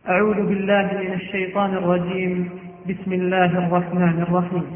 أعوذ بالله من الشيطان الرجيم. بسم الله الرحمن الرحيم.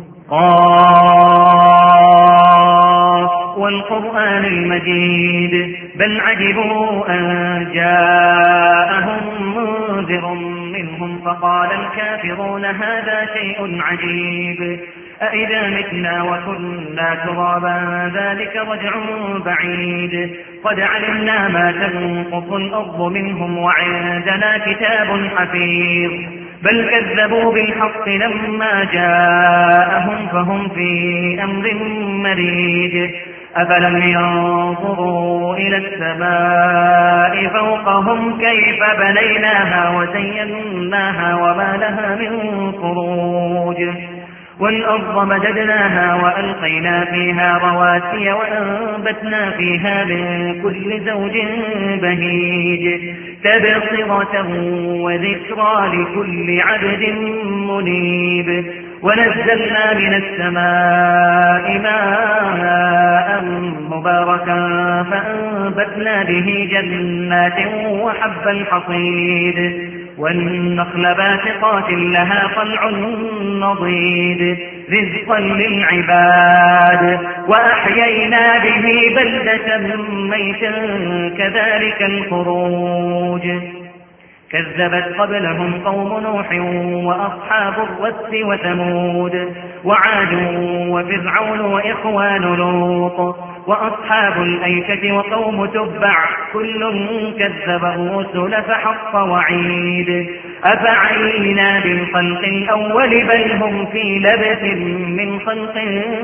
قاف والقرآن المجيد بل عجبوا أن جاءهم منذر منهم فقال الكافرون هذا شيء عجيب أإذا متنا وكنا ترابا ذلك رجع بعيد قد علمنا ما تنقص الأرض منهم وعندنا كتاب حفيظ بل كذبوا بالحق لما جاءهم فهم في أمر مريج أفلم ينظروا إلى السماء فوقهم كيف بنيناها وزيناها وما لها من فروج والأرض مددناها وألقينا فيها رواسي وأنبتنا فيها من كل زوج بهيج تبصرة وذكرى لكل عبد منيب ونزلنا من السماء ماء مباركا فأنبتنا به جنات وحب الحصيد والنخل باسقات لها طلع نضيد رزقا للعباد وأحيينا به بلدة ميتا كذلك الخروج كذبت قبلهم قوم نوح وأصحاب الرس وثمود وعاد وفرعون وإخوان لوط وأصحاب الأيكة وقوم تبع كل كذب الرسل فحق وعيد أفعينا بالخلق الأول بل هم في لبث من خلق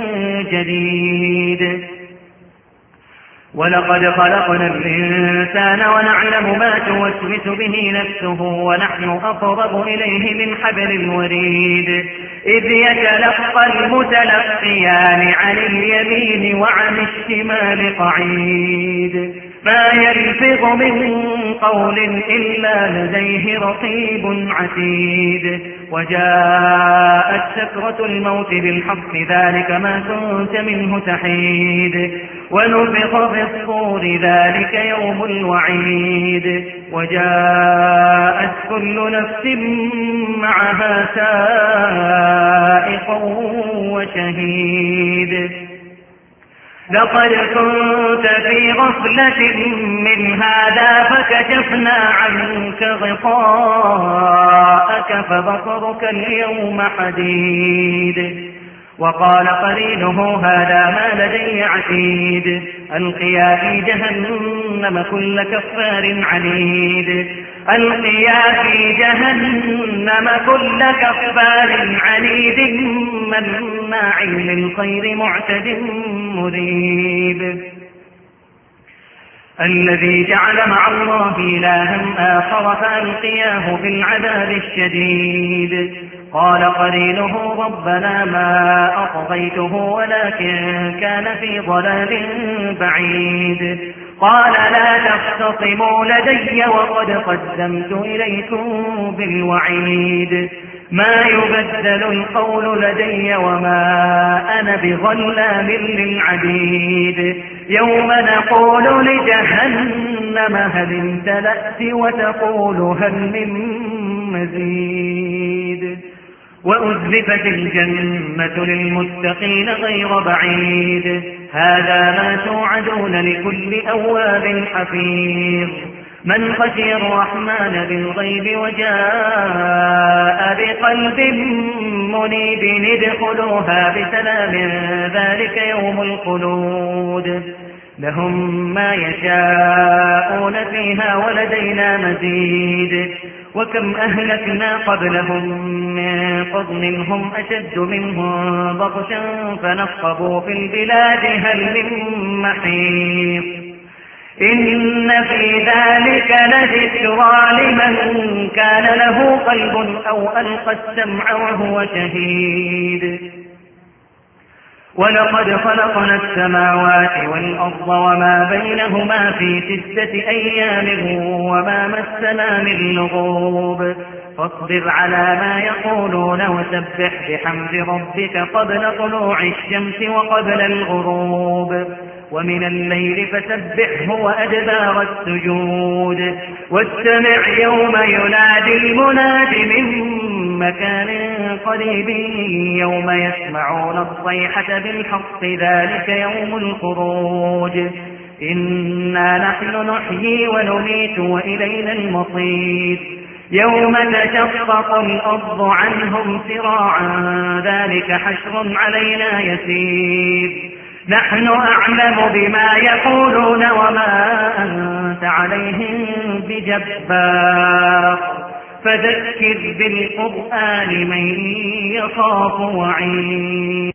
جديد ولقد خلقنا الإنسان ونعلم ما توسوس به نفسه ونحن أقرب إليه من حبل الوريد إذ يتلقى المتلقيان عن اليمين وعن الشمال قعيد ما يلفظ من قول إلا لديه رقيب عتيد وجاءت سكرة الموت بالحق ذلك ما كنت منه تحيد ونفخ في الصور ذلك يوم الوعيد وجاءت كل نفس معها سائق وشهيد لقد كنت في غفلة من هذا فكشفنا عنك غطاءك فبصرك اليوم حديد وقال قرينه هذا ما لدي عتيد ألقيا في جهنم كل كفار عنيد ألقيا في جهنم كل كفار عنيد مناع للخير معتد مريب الذي جعل مع الله إلها آخر فألقياه في العذاب الشديد قال قرينه ربنا ما أطغيته ولكن كان في ضلال بعيد قال لا تختصموا لدي وقد قدمت إليكم بالوعيد ما يبدل القول لدي وما أنا بظلام للعبيد يوم نقول لجهنم هل امتلأت وتقول هل من مزيد وأزلفت الجنة للمتقين غير بعيد هذا ما توعدون لكل أواب حفيظ من خشي الرحمن بالغيب وجاء بقلب منيب ادخلوها بسلام ذلك يوم الخلود لهم ما يشاءون فيها ولدينا مزيد وكم أهلكنا قبلهم من قرن هم أشد منهم بطشا فنقبوا في البلاد هل من محيص إن في ذلك لذكرى لمن كان له قلب أو ألقى السمع وهو شهيد ولقد خلقنا السماوات والأرض وما بينهما في 6 أيام وما مسنا من لغوب فاصبر على ما يقولون وسبح بحمد ربك قبل طلوع الشمس وقبل الغروب ومن الليل فسبحه وأدبار السجود واستمع يوم ينادي مكان قريب يوم يسمعون الصيحة بالحق ذلك يوم الخروج إنا نحن نحيي ونميت وإلينا المصير يوم تشقق الأرض عنهم سراعا ذلك حشر علينا يسير نحن أعلم بما يقولون وما أنت عليهم بجبار فذكر بالقرآن من يخاف وعيد